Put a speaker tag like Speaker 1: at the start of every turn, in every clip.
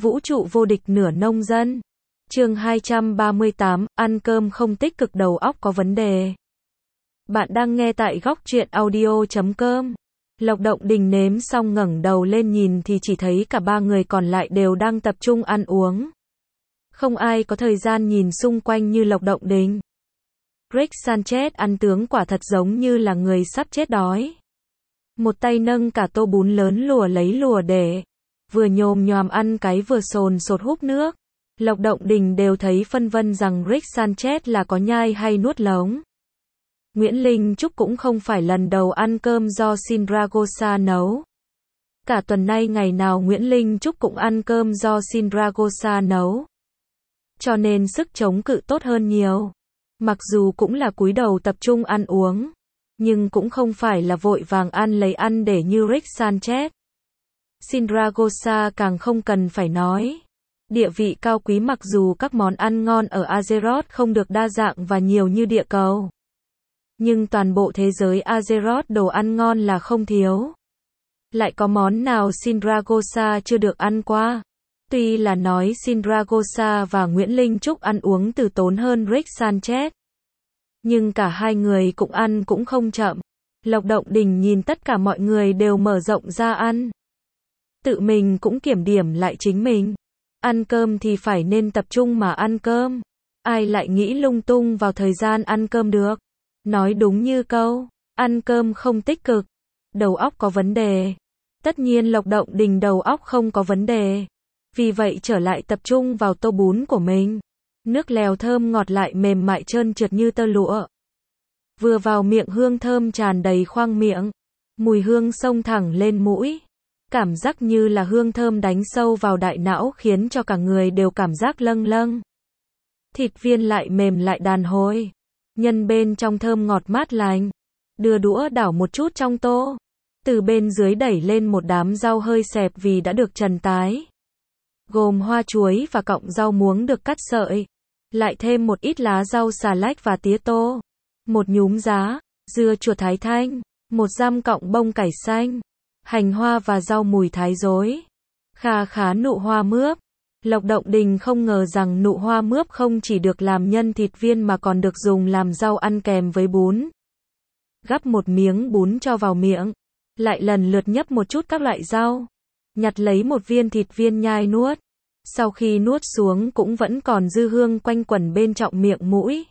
Speaker 1: Vũ trụ vô địch nửa nông dân. Chương 238, ăn cơm không tích cực đầu óc có vấn đề. Bạn đang nghe tại góc truyện audio.com. Lộc Động Đình nếm xong ngẩng đầu lên nhìn thì chỉ thấy cả ba người còn lại đều đang tập trung ăn uống. Không ai có thời gian nhìn xung quanh như Lộc Động Đình. Rick Sanchez ăn tướng quả thật giống như là người sắp chết đói. Một tay nâng cả tô bún lớn lùa lấy lùa để, vừa nhồm nhoàm ăn cái vừa sồn sột húp nước. Lộc Động Đình đều thấy phân vân rằng Rick Sanchez là có nhai hay nuốt lống. Nguyễn Linh Trúc cũng không phải lần đầu ăn cơm do Sindragosa nấu. Cả tuần nay ngày nào Nguyễn Linh Trúc cũng ăn cơm do Sindragosa nấu. Cho nên sức chống cự tốt hơn nhiều. Mặc dù cũng là cúi đầu tập trung ăn uống, nhưng cũng không phải là vội vàng ăn lấy ăn để như Rick Sanchez. Sindragosa càng không cần phải nói. Địa vị cao quý mặc dù các món ăn ngon ở Azeroth không được đa dạng và nhiều như địa cầu. Nhưng toàn bộ thế giới Azeroth đồ ăn ngon là không thiếu. Lại có món nào Sindragosa chưa được ăn qua? Tuy là nói Sindragosa và Nguyễn Linh Trúc ăn uống từ tốn hơn Rick Sanchez, nhưng cả hai người cũng ăn cũng không chậm. Lộc Động Đình nhìn tất cả mọi người đều mở rộng ra ăn. Tự mình cũng kiểm điểm lại chính mình. Ăn cơm thì phải nên tập trung mà ăn cơm. Ai lại nghĩ lung tung vào thời gian ăn cơm được. Nói đúng như câu, ăn cơm không tích cực, đầu óc có vấn đề. Tất nhiên Lộc Động Đình đầu óc không có vấn đề. Vì vậy trở lại tập trung vào tô bún của mình. Nước lèo thơm ngọt lại mềm mại trơn trượt như tơ lụa. Vừa vào miệng hương thơm tràn đầy khoang miệng. Mùi hương xông thẳng lên mũi. Cảm giác như là hương thơm đánh sâu vào đại não khiến cho cả người đều cảm giác lâng lâng. Thịt viên lại mềm lại đàn hồi. Nhân bên trong thơm ngọt mát lành. Đưa đũa đảo một chút trong tô. Từ bên dưới đẩy lên một đám rau hơi xẹp vì đã được trần tái. Gồm hoa chuối và cọng rau muống được cắt sợi. Lại thêm một ít lá rau xà lách và tía tô. Một nhúm giá, dưa chuột thái thanh. Một giam cọng bông cải xanh. Hành hoa và rau mùi thái rối. Kha khá nụ hoa mướp. Lộc Động Đình không ngờ rằng nụ hoa mướp không chỉ được làm nhân thịt viên mà còn được dùng làm rau ăn kèm với bún. Gắp một miếng bún cho vào miệng. Lại lần lượt nhấp một chút các loại rau. Nhặt lấy một viên thịt viên nhai nuốt. Sau khi nuốt xuống cũng vẫn còn dư hương quanh quẩn bên trọng miệng mũi.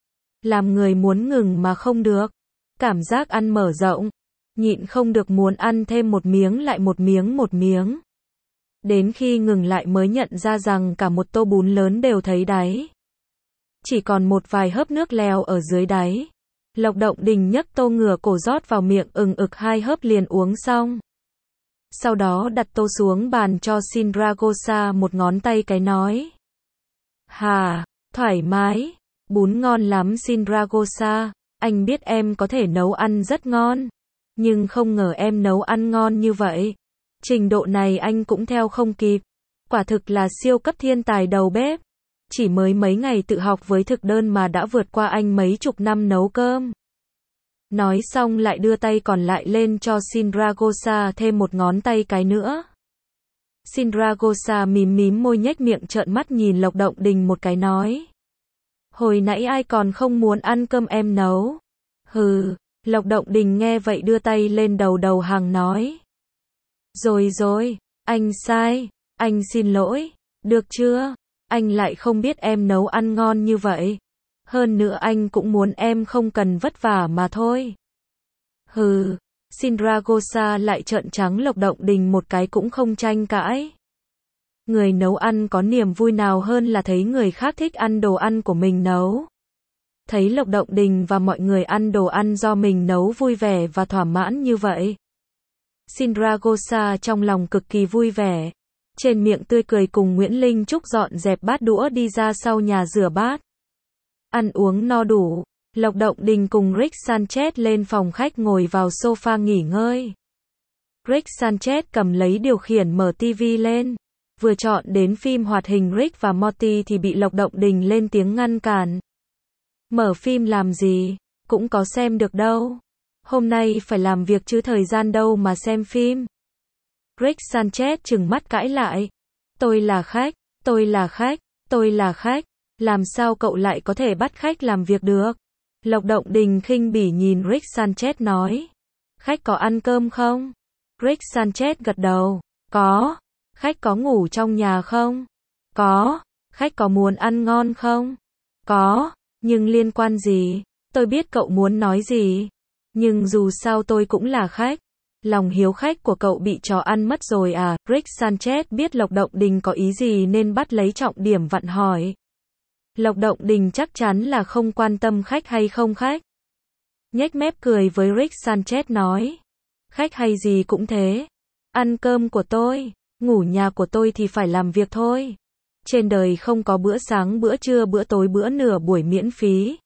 Speaker 1: Làm người muốn ngừng mà không được. Cảm giác ăn mở rộng. Nhịn không được muốn ăn thêm một miếng lại một miếng. Đến khi ngừng lại mới nhận ra rằng cả một tô bún lớn đều thấy đáy. Chỉ còn một vài hớp nước lèo ở dưới đáy. Lộc Động Đình nhấc tô ngửa cổ rót vào miệng ực hai hớp liền uống xong. Sau đó đặt tô xuống bàn cho Sindragosa một ngón tay cái nói. Hà, thoải mái, bún ngon lắm Sindragosa, anh biết em có thể nấu ăn rất ngon. Nhưng không ngờ em nấu ăn ngon như vậy. Trình độ này anh cũng theo không kịp. Quả thực là siêu cấp thiên tài đầu bếp. Chỉ mới mấy ngày tự học với thực đơn mà đã vượt qua anh mấy chục năm nấu cơm. Nói xong lại đưa tay còn lại lên cho Sindragosa thêm một ngón tay cái nữa. Sindragosa mím môi nhếch miệng trợn mắt nhìn Lộc Động Đình một cái nói. Hồi nãy ai còn không muốn ăn cơm em nấu. Hừ, Lộc Động Đình nghe vậy đưa tay lên đầu hàng nói. Rồi, anh sai, anh xin lỗi, được chưa? Anh lại không biết em nấu ăn ngon như vậy. Hơn nữa anh cũng muốn em không cần vất vả mà thôi. Hừ, Sindragosa lại trợn trắng Lộc Động Đình một cái cũng không tranh cãi. Người nấu ăn có niềm vui nào hơn là thấy người khác thích ăn đồ ăn của mình nấu. Thấy Lộc Động Đình và mọi người ăn đồ ăn do mình nấu vui vẻ và thỏa mãn như vậy. Sindragosa trong lòng cực kỳ vui vẻ. Trên miệng tươi cười cùng Nguyễn Linh Trúc dọn dẹp bát đũa đi ra sau nhà rửa bát. Ăn uống no đủ, Lộc Động Đình cùng Rick Sanchez lên phòng khách ngồi vào sofa nghỉ ngơi. Rick Sanchez cầm lấy điều khiển mở TV lên. Vừa chọn đến phim hoạt hình Rick và Morty thì bị Lộc Động Đình lên tiếng ngăn cản. Mở phim làm gì? Cũng có xem được đâu. Hôm nay phải làm việc chứ thời gian đâu mà xem phim. Rick Sanchez trừng mắt cãi lại. Tôi là khách, tôi là khách, tôi là khách. Làm sao cậu lại có thể bắt khách làm việc được? Lộc Động Đình khinh bỉ nhìn Rick Sanchez nói. Khách có ăn cơm không? Rick Sanchez gật đầu. Có. Khách có ngủ trong nhà không? Có. Khách có muốn ăn ngon không? Có. Nhưng liên quan gì? Tôi biết cậu muốn nói gì. Nhưng dù sao tôi cũng là khách. Lòng hiếu khách của cậu bị chó ăn mất rồi à? Rick Sanchez biết Lộc Động Đình có ý gì nên bắt lấy trọng điểm vặn hỏi. Lộc Động Đình chắc chắn là không quan tâm khách hay không khách. Nhếch mép cười với Rick Sanchez nói. Khách hay gì cũng thế. Ăn cơm của tôi, ngủ nhà của tôi thì phải làm việc thôi. Trên đời không có bữa sáng, bữa trưa, bữa tối, bữa nửa buổi miễn phí.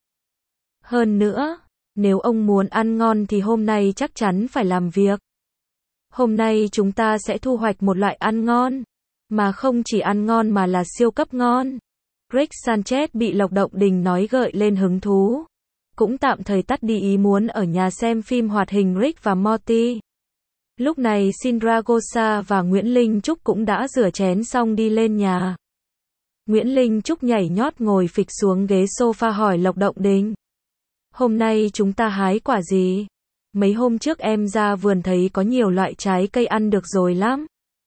Speaker 1: Hơn nữa, nếu ông muốn ăn ngon thì hôm nay chắc chắn phải làm việc. Hôm nay chúng ta sẽ thu hoạch một loại ăn ngon. Mà không chỉ ăn ngon mà là siêu cấp ngon. Rick Sanchez bị Lộc Động Đình nói gợi lên hứng thú. Cũng tạm thời tắt đi ý muốn ở nhà xem phim hoạt hình Rick và Morty. Lúc này Sindragosa và Nguyễn Linh Trúc cũng đã rửa chén xong đi lên nhà. Nguyễn Linh Trúc nhảy nhót ngồi phịch xuống ghế sofa hỏi Lộc Động Đình. Hôm nay chúng ta hái quả gì? Mấy hôm trước em ra vườn thấy có nhiều loại trái cây ăn được rồi lắm.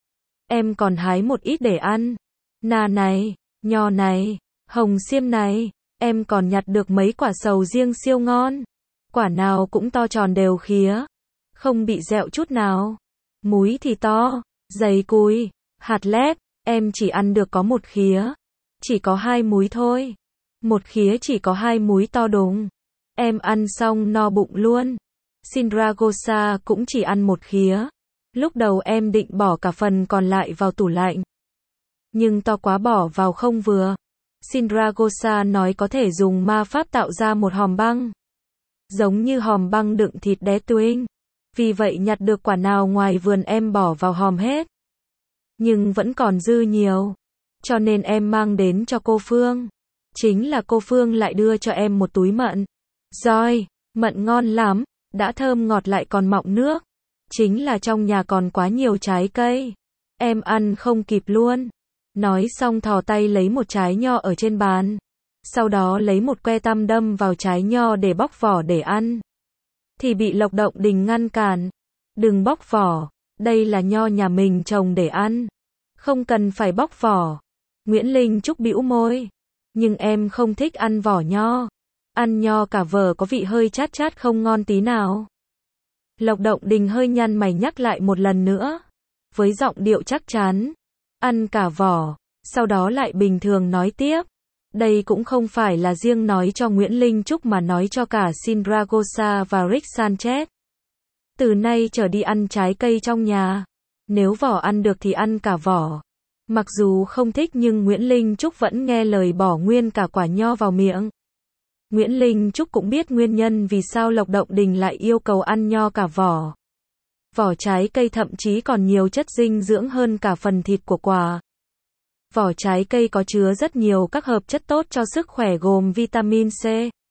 Speaker 1: Em còn hái một ít để ăn. Na này, nho này, hồng xiêm này, em còn nhặt được mấy quả sầu riêng siêu ngon. Quả nào cũng to tròn đều khía, không bị dẹo chút nào. Múi thì to, dày cùi, hạt lép, em chỉ ăn được có một khía. Chỉ có 2 múi thôi. Một khía chỉ có 2 múi to đùng. Em ăn xong no bụng luôn. Sindragosa cũng chỉ ăn một khía. Lúc đầu em định bỏ cả phần còn lại vào tủ lạnh. Nhưng to quá bỏ vào không vừa. Sindragosa nói có thể dùng ma pháp tạo ra một hòm băng. Giống như hòm băng đựng thịt đé tuênh. Vì vậy nhặt được quả nào ngoài vườn em bỏ vào hòm hết. Nhưng vẫn còn dư nhiều. Cho nên em mang đến cho cô Phương. Chính là cô Phương lại đưa cho em một túi mận. Rồi, mận ngon lắm, đã thơm ngọt lại còn mọng nước. Chính là trong nhà còn quá nhiều trái cây. Em ăn không kịp luôn. Nói xong thò tay lấy một trái nho ở trên bàn. Sau đó lấy một que tăm đâm vào trái nho để bóc vỏ để ăn. Thì bị Lộc Động Đình ngăn cản. Đừng bóc vỏ, đây là nho nhà mình trồng để ăn. Không cần phải bóc vỏ. Nguyễn Linh Trúc bĩu môi. Nhưng em không thích ăn vỏ nho. Ăn nho cả vở có vị hơi chát chát không ngon tí nào. Lộc Động Đình hơi nhăn mày nhắc lại một lần nữa. Với giọng điệu chắc chắn. Ăn cả vỏ. Sau đó lại bình thường nói tiếp. Đây cũng không phải là riêng nói cho Nguyễn Linh Trúc mà nói cho cả Sindragosa và Rick Sanchez. Từ nay trở đi ăn trái cây trong nhà. Nếu vỏ ăn được thì ăn cả vỏ. Mặc dù không thích nhưng Nguyễn Linh Trúc vẫn nghe lời bỏ nguyên cả quả nho vào miệng. Nguyễn Linh Trúc cũng biết nguyên nhân vì sao Lộc Động Đình lại yêu cầu ăn nho cả vỏ. Vỏ trái cây thậm chí còn nhiều chất dinh dưỡng hơn cả phần thịt của quả. Vỏ trái cây có chứa rất nhiều các hợp chất tốt cho sức khỏe gồm vitamin C,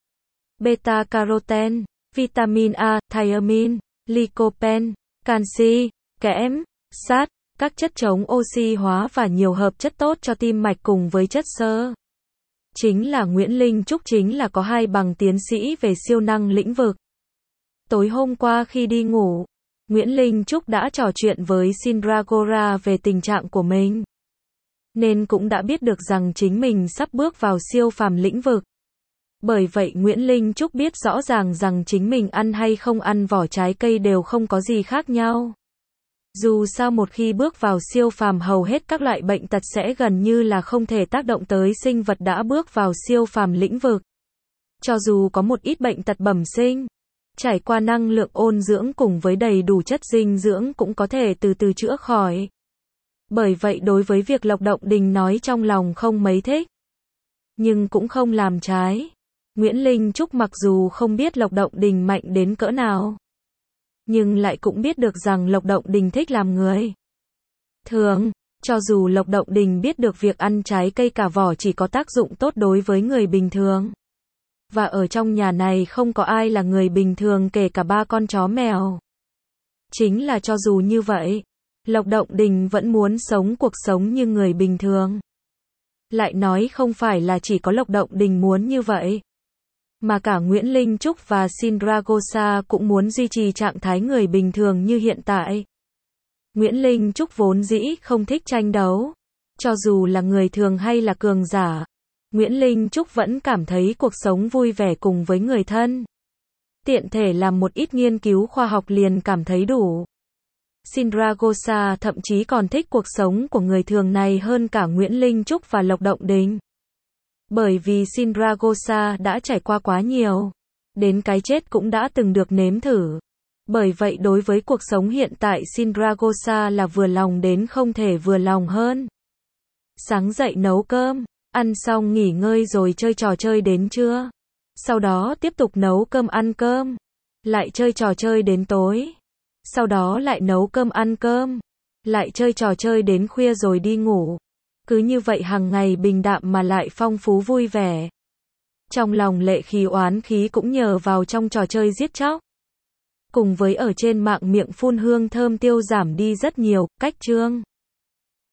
Speaker 1: beta carotene, vitamin A, thiamine, lycopene, canxi, kẽm, sắt, các chất chống oxy hóa và nhiều hợp chất tốt cho tim mạch cùng với chất xơ. Chính là Nguyễn Linh Trúc chính là có 2 bằng tiến sĩ về siêu năng lĩnh vực. Tối hôm qua khi đi ngủ, Nguyễn Linh Trúc đã trò chuyện với Sindragora về tình trạng của mình. Nên cũng đã biết được rằng chính mình sắp bước vào siêu phàm lĩnh vực. Bởi vậy Nguyễn Linh Trúc biết rõ ràng rằng chính mình ăn hay không ăn vỏ trái cây đều không có gì khác nhau. Dù sao một khi bước vào siêu phàm hầu hết các loại bệnh tật sẽ gần như là không thể tác động tới sinh vật đã bước vào siêu phàm lĩnh vực. Cho dù có một ít bệnh tật bẩm sinh, trải qua năng lượng ôn dưỡng cùng với đầy đủ chất dinh dưỡng cũng có thể từ từ chữa khỏi. Bởi vậy đối với việc Lộc Động Đình nói trong lòng không mấy thích, nhưng cũng không làm trái. Nguyễn Linh Trúc mặc dù không biết Lộc Động Đình mạnh đến cỡ nào, nhưng lại cũng biết được rằng Lộc Động Đình thích làm người thường. Cho dù Lộc Động Đình biết được việc ăn trái cây cả vỏ chỉ có tác dụng tốt đối với người bình thường. Và ở trong nhà này không có ai là người bình thường kể cả 3 con chó mèo. Chính là cho dù như vậy, Lộc Động Đình vẫn muốn sống cuộc sống như người bình thường. Lại nói không phải là chỉ có Lộc Động Đình muốn như vậy, mà cả Nguyễn Linh Trúc và Sindragosa cũng muốn duy trì trạng thái người bình thường như hiện tại. Nguyễn Linh Trúc vốn dĩ không thích tranh đấu. Cho dù là người thường hay là cường giả, Nguyễn Linh Trúc vẫn cảm thấy cuộc sống vui vẻ cùng với người thân. Tiện thể làm một ít nghiên cứu khoa học liền cảm thấy đủ. Sindragosa thậm chí còn thích cuộc sống của người thường này hơn cả Nguyễn Linh Trúc và Lộc Động Đình. Bởi vì Sindragosa đã trải qua quá nhiều. Đến cái chết cũng đã từng được nếm thử. Bởi vậy đối với cuộc sống hiện tại Sindragosa là vừa lòng đến không thể vừa lòng hơn. Sáng dậy nấu cơm, ăn xong nghỉ ngơi rồi chơi trò chơi đến trưa. Sau đó tiếp tục nấu cơm ăn cơm. Lại chơi trò chơi đến tối. Sau đó lại nấu cơm ăn cơm. Lại chơi trò chơi đến khuya rồi đi ngủ. Cứ như vậy hàng ngày bình đạm mà lại phong phú vui vẻ. Trong lòng lệ khí oán khí cũng nhờ vào trong trò chơi giết chóc. Cùng với ở trên mạng miệng phun hương thơm tiêu giảm đi rất nhiều, cách chương.